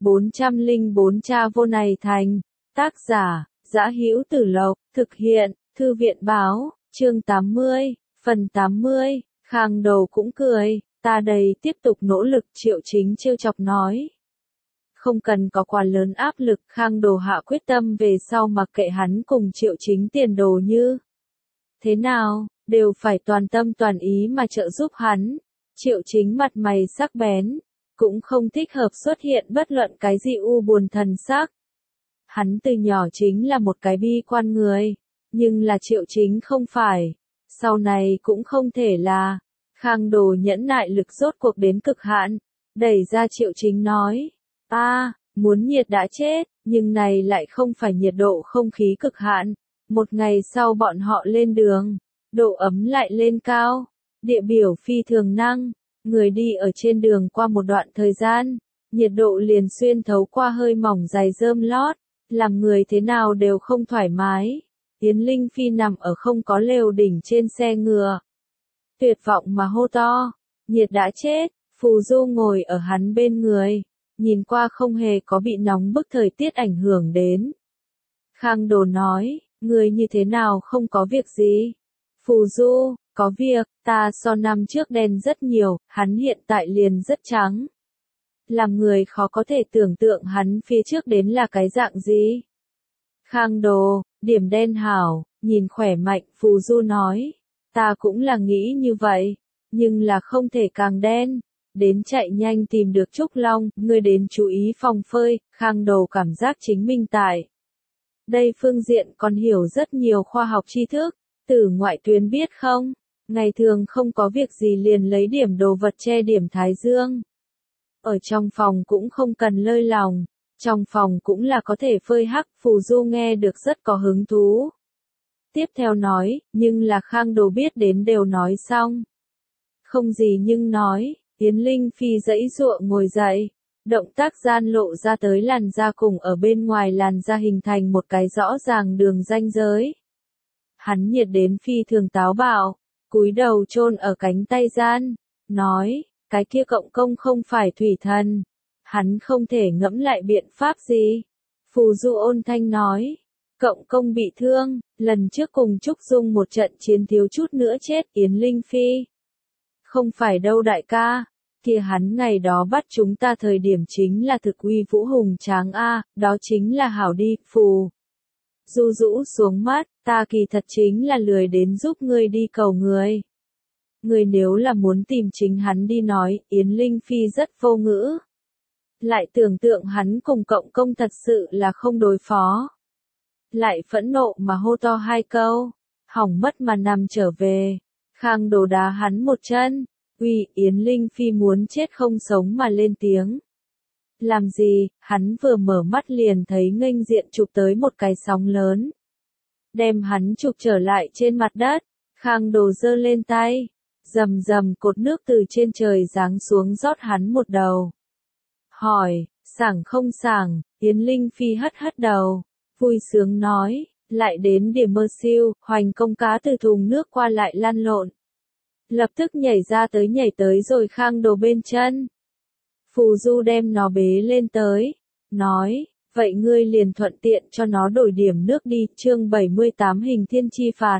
404 Cha vô này thành. Tác giả, Dã Hữu Tử Lộc, thực hiện, Thư viện báo, chương 80, phần 80, Khang Đồ cũng cười, ta đây tiếp tục nỗ lực, Triệu Chính trêu chọc nói. Không cần có quá lớn áp lực, Khang Đồ hạ quyết tâm về sau mặc kệ hắn cùng Triệu Chính tiền đồ như thế nào, đều phải toàn tâm toàn ý mà trợ giúp hắn. Triệu Chính mặt mày sắc bén, cũng không thích hợp xuất hiện bất luận cái gì u buồn thần sắc. Hắn từ nhỏ chính là một cái bi quan người, nhưng là Triệu Chính không phải, sau này cũng không thể là. Khang Đồ nhẫn nại lực rốt cuộc đến cực hạn, đẩy ra Triệu Chính nói, muốn nhiệt đã chết, nhưng này lại không phải nhiệt độ không khí cực hạn. Một ngày sau bọn họ lên đường, độ ấm lại lên cao, địa biểu phi thường năng, người đi ở trên đường qua một đoạn thời gian, nhiệt độ liền xuyên thấu qua hơi mỏng dày rơm lót, làm người thế nào đều không thoải mái. Yến Linh Phi nằm ở không có lều đỉnh trên xe ngựa, tuyệt vọng mà hô to, nhiệt đã chết. Phù Du ngồi ở hắn bên người, nhìn qua không hề có bị nóng bức thời tiết ảnh hưởng đến. Khang Đồ nói, người như thế nào không có việc gì? Phù Du, có việc, ta so năm trước đen rất nhiều, hắn hiện tại liền rất trắng. Làm người khó có thể tưởng tượng hắn phía trước đến là cái dạng gì. Khang Đồ, điểm đen hảo, nhìn khỏe mạnh, Phù Du nói, ta cũng là nghĩ như vậy, nhưng là không thể càng đen. Đến chạy nhanh tìm được Trúc Long, ngươi đến chú ý phòng phơi. Khang Đồ cảm giác chính mình tại đây phương diện còn hiểu rất nhiều khoa học tri thức. Từ ngoại tuyến biết không, ngày thường không có việc gì liền lấy điểm đồ vật che điểm thái dương. Ở trong phòng cũng không cần lơi lòng, trong phòng cũng là có thể phơi hắc. Phù Du nghe được rất có hứng thú. Tiếp theo nói, nhưng là Khang Đồ biết đến đều nói xong. Không gì nhưng nói. Yến Linh Phi giãy giụa ngồi dậy, động tác gian lộ ra tới làn da cùng ở bên ngoài làn da hình thành một cái rõ ràng đường ranh giới. Hắn nhiệt đến phi thường táo bạo, cúi đầu chôn ở cánh tay gian, nói, cái kia cộng công không phải thủy thần, hắn không thể ngẫm lại biện pháp gì. Phù Du ôn thanh nói, cộng công bị thương, lần trước cùng Trúc Dung một trận chiến thiếu chút nữa chết. Yến Linh Phi, không phải đâu đại ca. Kia hắn ngày đó bắt chúng ta thời điểm chính là thực uy vũ hùng tráng đó chính là hảo đi. Phù Du rũ xuống mắt, ta kỳ thật chính là lười đến giúp ngươi đi cầu người. Ngươi nếu là muốn tìm chính hắn đi nói. Yến Linh Phi rất vô ngữ. Lại tưởng tượng hắn cùng cộng công thật sự là không đối phó. Lại phẫn nộ mà hô to hai câu, hỏng mất mà nằm trở về. Khang Đồ đá hắn một chân. Yến Linh Phi muốn chết không sống mà lên tiếng. Làm gì? Hắn vừa mở mắt liền thấy nghênh diện chụp tới một cái sóng lớn, đem hắn chụp trở lại trên mặt đất. Khang Đồ giơ lên tay, rầm rầm cột nước từ trên trời giáng xuống rót hắn một đầu. Hỏi, sảng không sảng? Yến Linh Phi hất hất đầu, vui sướng nói, lại đến điểm mơ siêu. Hoành công cá từ thùng nước qua lại lăn lộn, lập tức nhảy tới rồi Khang Đồ bên chân. Phù Du đem nó bế lên tới, nói, vậy ngươi liền thuận tiện cho nó đổi điểm nước đi. Chương 78 Hình thiên chi phạt.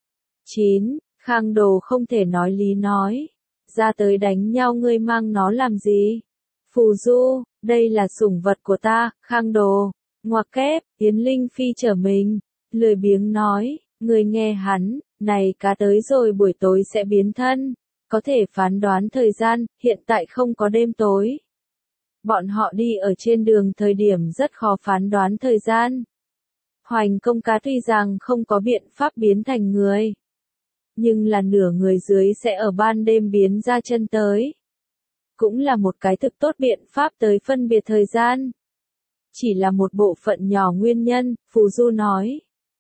9. Khang Đồ không thể nói lý nói, ra tới đánh nhau ngươi mang nó làm gì? Phù Du, đây là sủng vật của ta. Khang Đồ, ngoặc kép. Yến Linh Phi trở mình, lười biếng nói, ngươi nghe hắn, này cá tới rồi buổi tối sẽ biến thân, có thể phán đoán thời gian, hiện tại không có đêm tối. Bọn họ đi ở trên đường thời điểm rất khó phán đoán thời gian. Hoành công cá tuy rằng không có biện pháp biến thành người, nhưng là nửa người dưới sẽ ở ban đêm biến ra chân tới. Cũng là một cái thực tốt biện pháp tới phân biệt thời gian. Chỉ là một bộ phận nhỏ nguyên nhân. Phù Du nói,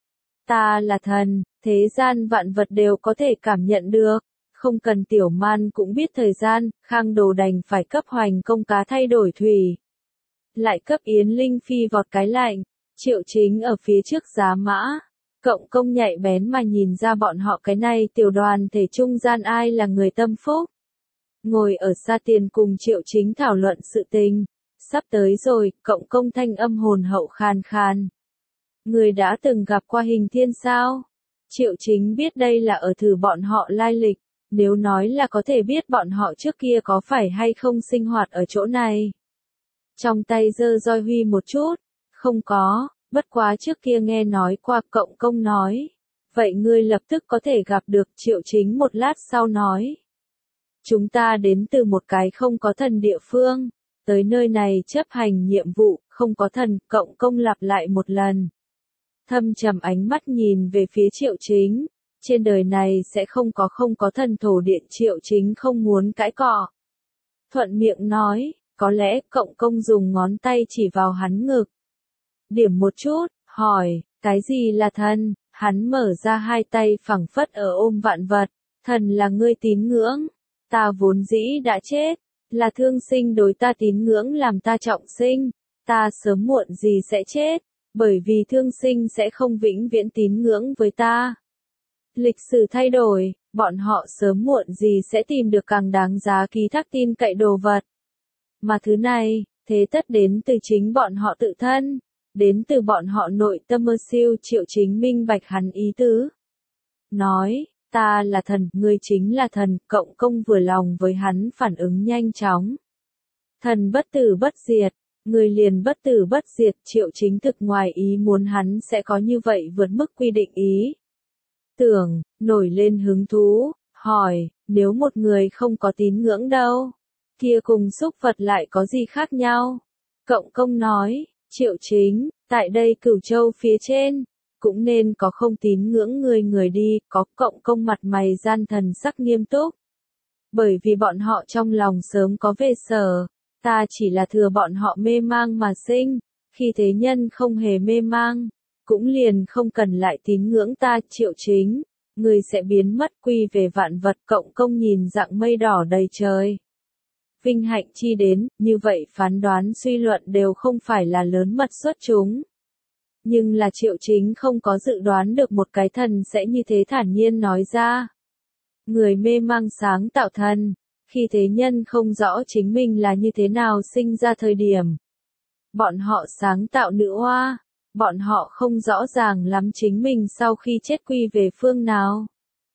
ta là thần, thế gian vạn vật đều có thể cảm nhận được, không cần tiểu man cũng biết thời gian. Khang Đồ đành phải cấp Hoành công cá thay đổi thủy, lại cấp Yến Linh Phi vọt cái lạnh. Triệu Chính ở phía trước giá mã, cộng công nhạy bén mà nhìn ra bọn họ cái này tiểu đoàn thể trung gian ai là người tâm phúc. Ngồi ở xa tiền cùng Triệu Chính thảo luận sự tình, Sắp tới rồi, cộng công thanh âm hồn hậu khàn khàn. Người đã từng gặp qua Hình Thiên sao? Triệu Chính biết đây là ở thử bọn họ lai lịch, nếu nói là có thể biết bọn họ trước kia có phải hay không sinh hoạt ở chỗ này. Trong tay giơ roi huy một chút, không có, bất quá trước kia nghe nói qua cộng công nói. Vậy ngươi lập tức có thể gặp được. Triệu Chính một lát sau nói. Chúng ta đến từ một cái không có thần địa phương, tới nơi này chấp hành nhiệm vụ, không có thần, cộng công lặp lại một lần. Thâm trầm ánh mắt nhìn về phía Triệu Chính, trên đời này sẽ không có thần thổ điện. Triệu Chính không muốn cãi cọ. Thuận miệng nói, có lẽ cộng công dùng ngón tay chỉ vào hắn ngực. Điểm một chút, hỏi, cái gì là thần? Hắn mở ra hai tay phẳng phất ở ôm vạn vật. Thần là ngươi tín ngưỡng. Ta vốn dĩ đã chết. Là thương sinh đối ta tín ngưỡng làm ta trọng sinh. Ta sớm muộn gì sẽ chết. Bởi vì thương sinh sẽ không vĩnh viễn tín ngưỡng với ta. Lịch sử thay đổi, bọn họ sớm muộn gì sẽ tìm được càng đáng giá ký thác tin cậy đồ vật. Mà thứ này, thế tất đến từ chính bọn họ tự thân. Đến từ bọn họ nội tâm mơ siêu. Triệu Chính minh bạch hắn ý tứ. Nói, ta là thần, ngươi chính là thần. Cộng công vừa lòng với hắn phản ứng nhanh chóng. Thần bất tử bất diệt, ngươi liền bất tử bất diệt. Triệu Chính thực ngoài ý muốn hắn sẽ có như vậy vượt mức quy định ý. Tưởng, nổi lên hứng thú, hỏi, nếu một người không có tín ngưỡng đâu, kia cùng súc vật lại có gì khác nhau? Cộng công nói, Triệu Chính, tại đây Cửu Châu phía trên, cũng nên có không tín ngưỡng người đi. Có. Cộng công mặt mày gian thần sắc nghiêm túc. Bởi vì bọn họ trong lòng sớm có về sở, ta chỉ là thừa bọn họ mê mang mà sinh, khi thế nhân không hề mê mang, cũng liền không cần lại tín ngưỡng ta. Triệu Chính, người sẽ biến mất quy về vạn vật. Cộng công nhìn dạng mây đỏ đầy trời. Vinh hạnh chi đến, như vậy phán đoán suy luận đều không phải là lớn mật xuất chúng. Nhưng là Triệu Chính không có dự đoán được một cái thần sẽ như thế thản nhiên nói ra. Người mê mang sáng tạo thần, khi thế nhân không rõ chính mình là như thế nào sinh ra thời điểm. Bọn họ sáng tạo nữ oa, bọn họ không rõ ràng lắm chính mình sau khi chết quy về phương nào.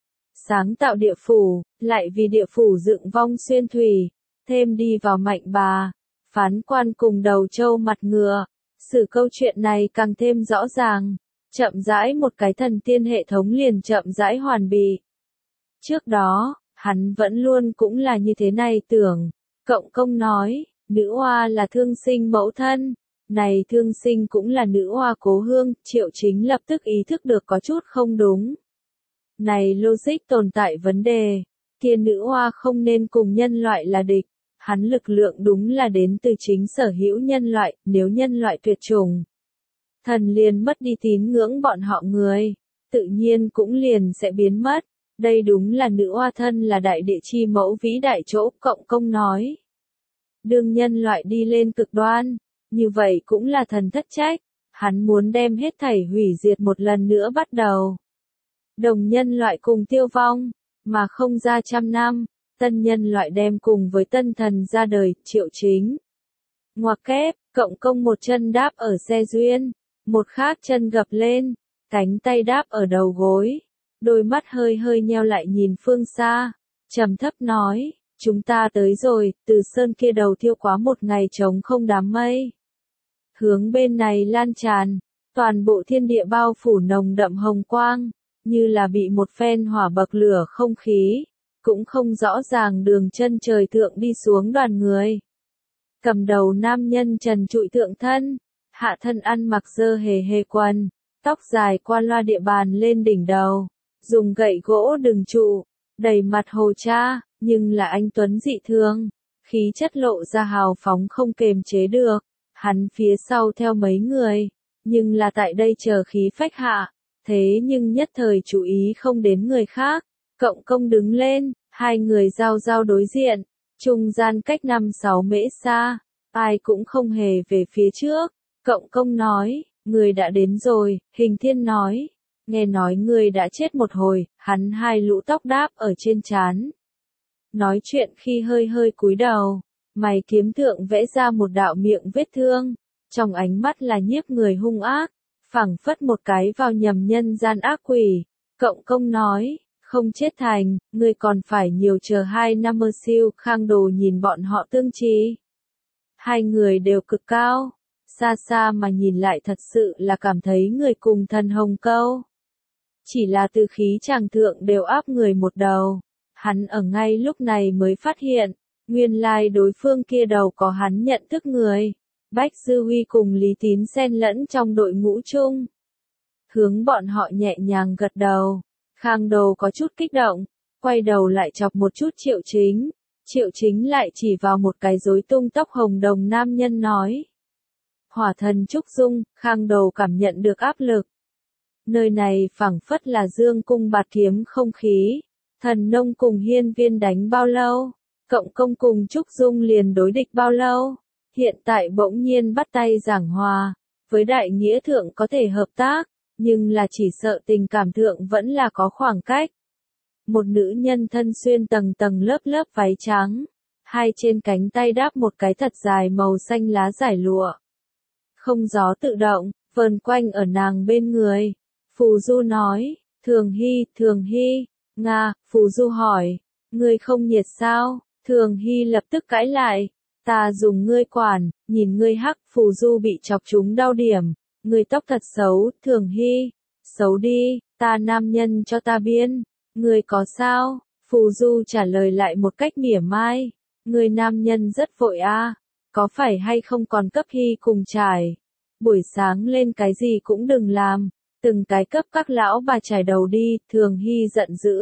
Sáng tạo địa phủ, lại vì địa phủ dựng vong xuyên thủy, thêm đi vào mạnh bà, phán quan cùng đầu trâu mặt ngựa. Sử câu chuyện này càng thêm rõ ràng, chậm rãi một cái thần tiên hệ thống liền chậm rãi hoàn bị. Trước đó, hắn vẫn luôn cũng là như thế này tưởng. Cộng công nói, nữ oa là thương sinh mẫu thân, này thương sinh cũng là nữ oa cố hương. Triệu Chính lập tức ý thức được có chút không đúng. Này logic tồn tại vấn đề, kia nữ oa không nên cùng nhân loại là địch. Hắn lực lượng đúng là đến từ chính sở hữu nhân loại. Nếu nhân loại tuyệt chủng, thần liền mất đi tín ngưỡng bọn họ người, tự nhiên cũng liền sẽ biến mất. Đây đúng là nữ oa thân là đại địa chi mẫu vĩ đại chỗ. Cộng công nói, đương nhân loại đi lên cực đoan, như vậy cũng là thần thất trách. Hắn muốn đem hết thảy hủy diệt một lần nữa bắt đầu. Đồng nhân loại cùng tiêu vong, mà không ra trăm năm. Tân nhân loại đem cùng với tân thần ra đời. Triệu Chính ngoặc kép, cộng công một chân đáp ở xe duyên, một khác chân gập lên, cánh tay đáp ở đầu gối, đôi mắt hơi hơi nheo lại nhìn phương xa, trầm thấp nói, chúng ta tới rồi. Từ sơn kia đầu thiêu quá một ngày trống không đám mây, hướng bên này lan tràn, toàn bộ thiên địa bao phủ nồng đậm hồng quang, như là bị một phen hỏa bậc lửa không khí. Cũng không rõ ràng đường chân trời thượng đi xuống đoàn người. Cầm đầu nam nhân trần trụi thượng thân, hạ thân ăn mặc dơ hề hề quần, tóc dài qua loa địa bàn lên đỉnh đầu, dùng gậy gỗ đừng trụ, đầy mặt hồ cha, nhưng là anh tuấn dị thường, khí chất lộ ra hào phóng không kềm chế được. Hắn phía sau theo mấy người, nhưng là tại đây chờ khí phách hạ, thế nhưng nhất thời chú ý không đến người khác. Cộng công đứng lên, hai người giao đối diện, trung gian cách 5-6 mễ xa, ai cũng không hề về phía trước. Cộng công nói, người đã đến rồi. Hình Thiên nói, nghe nói người đã chết một hồi. Hắn hai lũ tóc đáp ở trên trán, nói chuyện khi hơi hơi cúi đầu, Mày kiếm thượng vẽ ra một đạo miệng vết thương, trong ánh mắt là nhiếp người hung ác, phảng phất một cái vào nhầm nhân gian ác quỷ. Cộng công nói, không chết thành, ngươi còn phải nhiều chờ 2 năm mơ siêu. Khang Đồ nhìn bọn họ tương trì. Hai người đều cực cao, xa xa mà nhìn lại thật sự là cảm thấy người cùng thần hồng câu. Chỉ là từ khí chàng thượng đều áp người một đầu. Hắn ở ngay lúc này mới phát hiện, nguyên lai đối phương kia đầu có hắn nhận thức người. Bách Dư Huy cùng Lý Tín xen lẫn trong đội ngũ chung. Hướng bọn họ nhẹ nhàng gật đầu. Khang Đồ có chút kích động, quay đầu lại chọc một chút Triệu Chính. Triệu Chính lại chỉ vào một cái rối tung tóc hồng đồng nam nhân nói. Hỏa thần Trúc Dung. Khang Đồ cảm nhận được áp lực. Nơi này phảng phất là dương cung bạt kiếm không khí. Thần nông cùng hiên viên đánh bao lâu? Cộng công cùng Trúc Dung liền đối địch bao lâu? Hiện tại bỗng nhiên bắt tay giảng hòa. Với đại nghĩa thượng có thể hợp tác, nhưng là chỉ sợ tình cảm thượng vẫn là có khoảng cách. Một nữ nhân thân xuyên tầng tầng lớp lớp váy trắng. Hai trên cánh tay đáp một cái thật dài màu xanh lá giải lụa. Không gió tự động, vờn quanh ở nàng bên người. Phù Du nói, Thường Hy, Nga. Phù Du hỏi, ngươi không nhiệt sao? Thường Hy lập tức cãi lại, ta dùng ngươi quản, nhìn ngươi hắc. Phù Du bị chọc trúng đau điểm, ngươi tóc thật xấu. Thường Hy, xấu đi, ta nam nhân cho ta biên, ngươi có sao? Phù Du trả lời lại một cách mỉa mai, ngươi nam nhân rất vội a, có phải hay không còn cấp Hy cùng trải? Buổi sáng lên cái gì cũng đừng làm, từng cái cấp các lão bà trải đầu đi. Thường Hy giận dữ,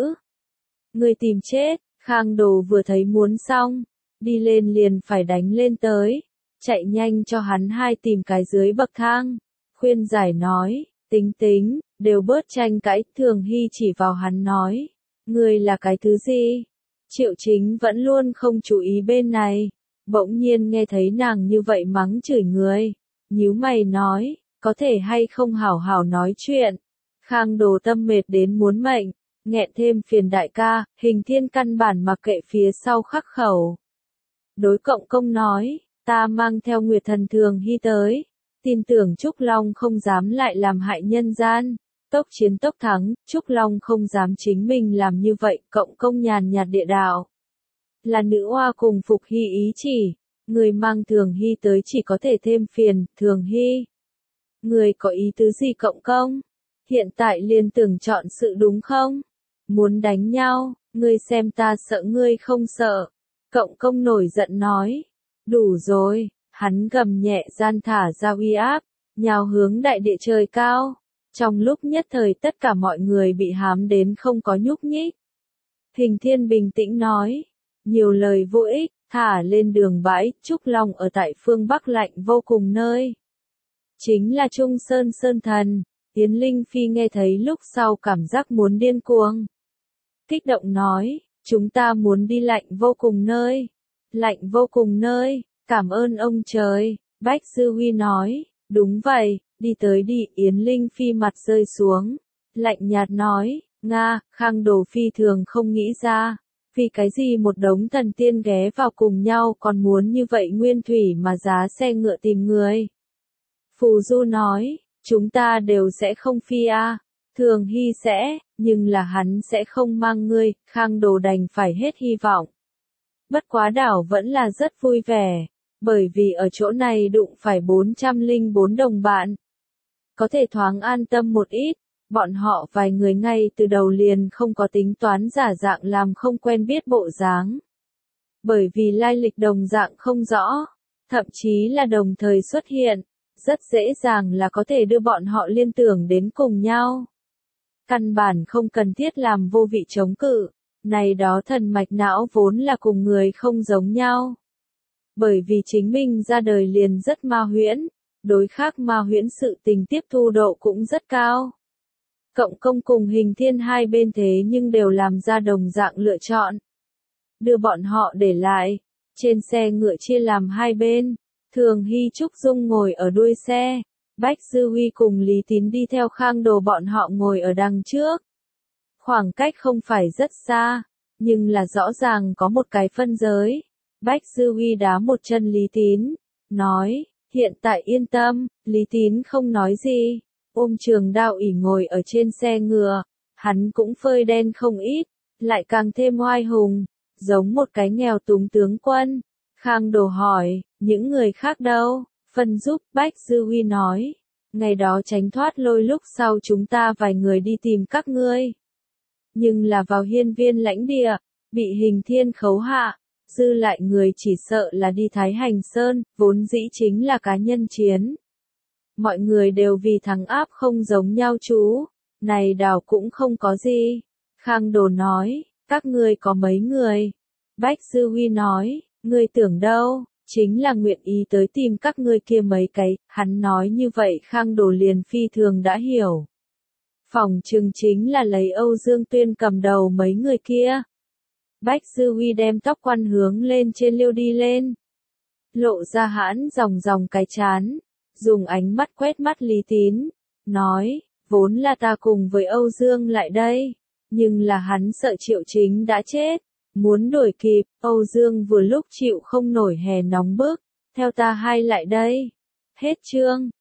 ngươi tìm chết. Khang Đồ vừa thấy muốn xong, đi lên liền phải đánh lên tới, chạy nhanh cho hắn hai tìm cái dưới bậc thang, khuyên giải nói, tính, đều bớt tranh cãi. Thường Hy chỉ vào hắn nói, ngươi là cái thứ gì? Triệu Chính vẫn luôn không chú ý bên này, bỗng nhiên nghe thấy nàng như vậy mắng chửi người, nhíu mày nói, có thể hay không hảo hảo nói chuyện. Khang Đồ tâm mệt đến muốn mệnh, nghẹn thêm phiền đại ca. Hình Thiên căn bản mặc kệ phía sau khắc khẩu. Đối Cộng công nói, ta mang theo Nguyệt Thần Thường Hy tới, tin tưởng Trúc Long không dám lại làm hại nhân gian. Tốc chiến tốc thắng, Trúc Long không dám chính mình làm như vậy. Cộng công nhàn nhạt địa đạo, là nữ oa cùng Phục Hy ý chỉ, người mang Thường Hy tới chỉ có thể thêm phiền. Thường Hy, người có ý tứ gì? Cộng công, hiện tại liền tưởng chọn sự đúng không? Muốn đánh nhau, ngươi xem ta sợ ngươi không sợ. Cộng công nổi giận nói, đủ rồi. Hắn gầm nhẹ gian thả ra uy áp, nhào hướng đại địa trời cao. Trong lúc nhất thời tất cả mọi người bị hám đến không có nhúc nhích. Hình Thiên bình tĩnh nói, nhiều lời vô ích, thả lên đường bãi. Trúc Long ở tại phương Bắc lạnh vô cùng nơi, chính là Trung Sơn Sơn Thần. Yến Linh Phi nghe thấy lúc sau cảm giác muốn điên cuồng. Kích động nói, chúng ta muốn đi lạnh vô cùng nơi. Lạnh vô cùng nơi, cảm ơn ông trời. Bách Dư Huy nói, đúng vậy, đi tới đi. Yến Linh Phi mặt rơi xuống, lạnh nhạt nói, Nga. Khang Đồ phi thường không nghĩ ra, vì cái gì một đống thần tiên ghé vào cùng nhau còn muốn như vậy nguyên thủy mà giá xe ngựa tìm người. Phù Du nói, chúng ta đều sẽ không phi a. Thường Hy sẽ, nhưng là hắn sẽ không mang ngươi. Khang Đồ đành phải hết hy vọng. Bất quá đảo vẫn là rất vui vẻ, bởi vì ở chỗ này đụng phải 404 đồng bạn. Có thể thoáng an tâm một ít, bọn họ vài người ngay từ đầu liền không có tính toán giả dạng làm không quen biết bộ dáng. Bởi vì lai lịch đồng dạng không rõ, thậm chí là đồng thời xuất hiện, rất dễ dàng là có thể đưa bọn họ liên tưởng đến cùng nhau. Căn bản không cần thiết làm vô vị chống cự, này đó thần mạch não vốn là cùng người không giống nhau. Bởi vì chính mình ra đời liền rất ma huyễn, đối khác ma huyễn sự tình tiếp thu độ cũng rất cao. Cộng công cùng Hình Thiên hai bên thế nhưng đều làm ra đồng dạng lựa chọn. Đưa bọn họ để lại, trên xe ngựa chia làm hai bên, Thường Hy Trúc Dung ngồi ở đuôi xe, Bách Dư Huy cùng Lý Tín đi theo. Khang Đồ bọn họ ngồi ở đằng trước. Khoảng cách không phải rất xa, nhưng là rõ ràng có một cái phân giới. Bách Dư Huy đá một chân Lý Tín, nói, hiện tại yên tâm. Lý Tín không nói gì, ôm trường đao ỉ ngồi ở trên xe ngựa, hắn cũng phơi đen không ít, lại càng thêm oai hùng, giống một cái nghèo túng tướng quân. Khang Đồ hỏi, những người khác đâu? Phân giúp. Bách Dư Huy nói, ngày đó tránh thoát lôi lúc sau chúng ta vài người đi tìm các ngươi. Nhưng là vào hiên viên lãnh địa, bị Hình Thiên khấu hạ, dư lại người chỉ sợ là đi Thái Hành Sơn, vốn dĩ chính là cá nhân chiến. Mọi người đều vì thắng áp không giống nhau chú, này đảo cũng không có gì. Khang Đồ nói, các ngươi có mấy người? Bách Dư Huy nói, ngươi tưởng đâu, chính là nguyện ý tới tìm các ngươi kia mấy cái. Hắn nói như vậy Khang Đồ liền phi thường đã hiểu. Phỏng chừng chính là lấy Âu Dương Tuyên cầm đầu mấy người kia. Bách Dư Huy đem tóc quăn hướng lên trên liêu đi lên. Lộ ra hãn ròng ròng cái chán, dùng ánh mắt quét mắt Lý Tín, nói, vốn là ta cùng với Âu Dương lại đây, nhưng là hắn sợ Triệu Chính đã chết, muốn đuổi kịp. Âu Dương vừa lúc chịu không nổi hè nóng bức, theo ta hai lại đây. Hết chương.